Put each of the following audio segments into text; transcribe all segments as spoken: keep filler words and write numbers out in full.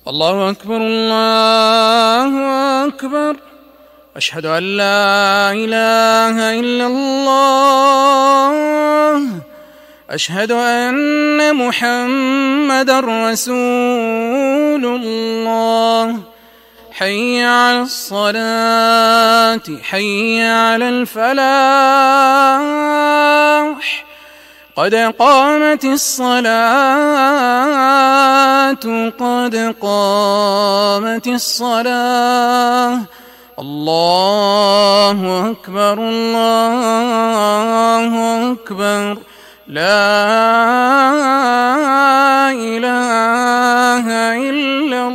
الله أكبر الله أكبر. أشهد أن لا إله إلا الله. أشهد أن محمدًا رسول الله. حي على الصلاة، حي على الفلاح، قد قامت الصلاة، قد قامت الصلاة. الله أكبر الله أكبر. لا إله إلا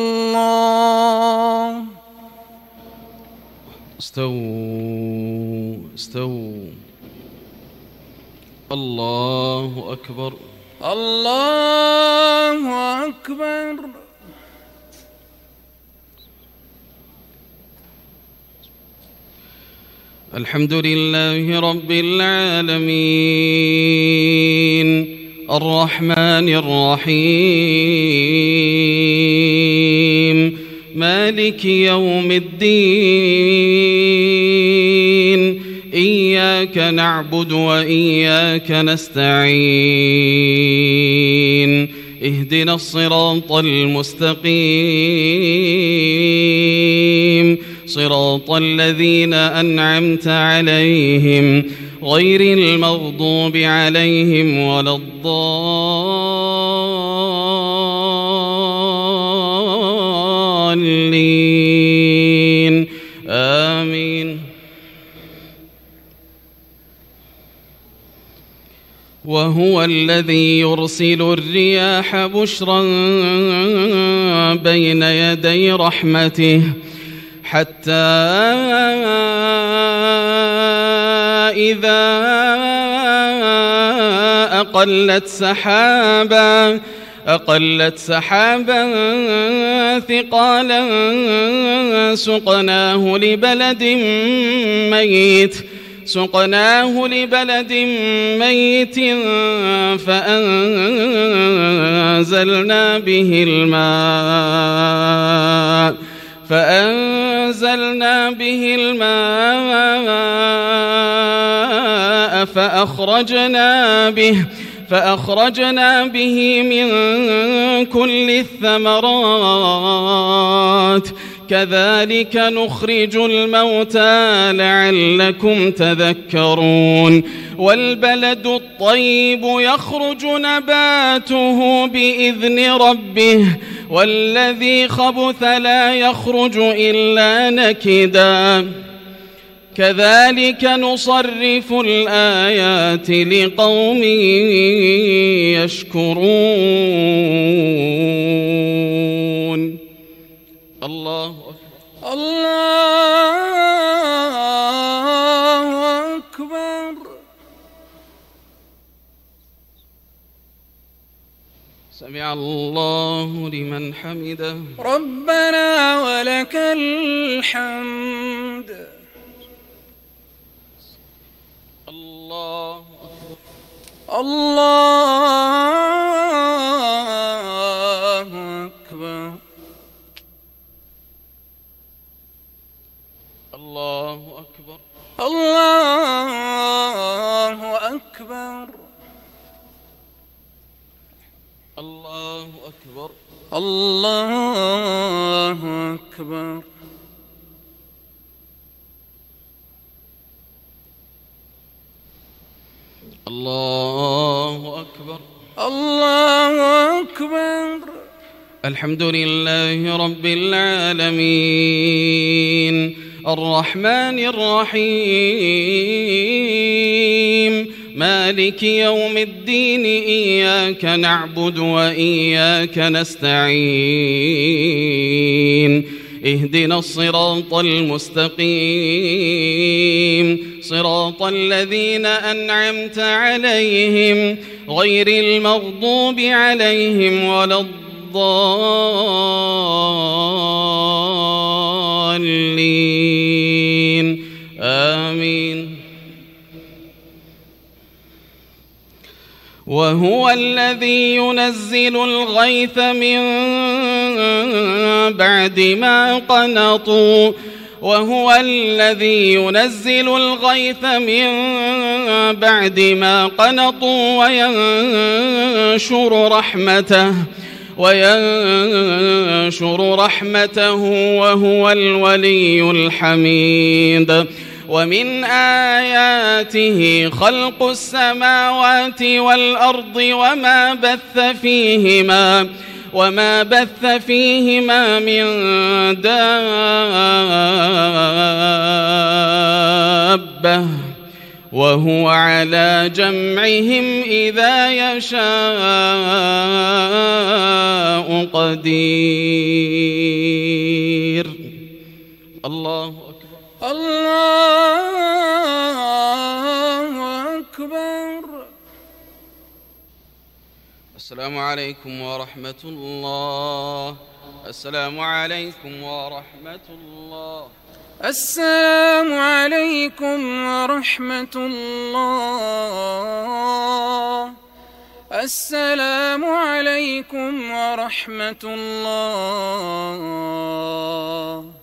الله. استووا استووا. الله أكبر الله أكبر. الحمد لله رب العالمين الرحمن الرحيم مالك يوم الدين. إياك نعبد وإياك نستعين. اهدنا الصراط المستقيم صراط الذين أنعمت عليهم غير المغضوب عليهم ولا الضالين. آمين. وهو الذي يرسل الرياح بشرا بين يدي رحمته حتى إذا أقلت سحابا أقلت سحابا ثقالا سقناه لبلد ميت سقناه لبلد ميت فأنزلنا به الماء فأنزلنا به الماء فأخرجنا به فأخرجنا به من كل الثمرات كذلك نخرج الموتى لعلكم تذكرون. والبلد الطيب يخرج نباته بإذن ربه والذي خبث لا يخرج إلا نكدا كذلك نصرف الآيات لقوم يشكرون. الله أكبر الله أكبر. سمع الله لمن حمده. ربنا ولك الحمد. الله الله أكبر. الله أكبر. الله أكبر. الله أكبر. الله أكبر. الله أكبر. الله أكبر. الحمد لله رب العالمين الرحمن الرحيم مالك يوم الدين. إياك نعبد وإياك نستعين. اهدنا الصراط المستقيم صراط الذين أنعمت عليهم غير المغضوب عليهم ولا الضالين. آمين. وهو الذي ينزل الغيث من بعد ما قنطوا وهو الذي ينزل الغيث من بعد ما قنطوا وينشر رحمته وينشر رحمته وهو الولي الحميد. ومن آياته خلق السماوات والأرض وما بث فيهما وما بث فيهما من دابة وهو على جمعهم إذا يشاء قدير. الله أكبر. الله أكبر. السلام عليكم ورحمة الله. السلام عليكم ورحمة الله. السلام عليكم ورحمة الله. السلام عليكم ورحمة الله.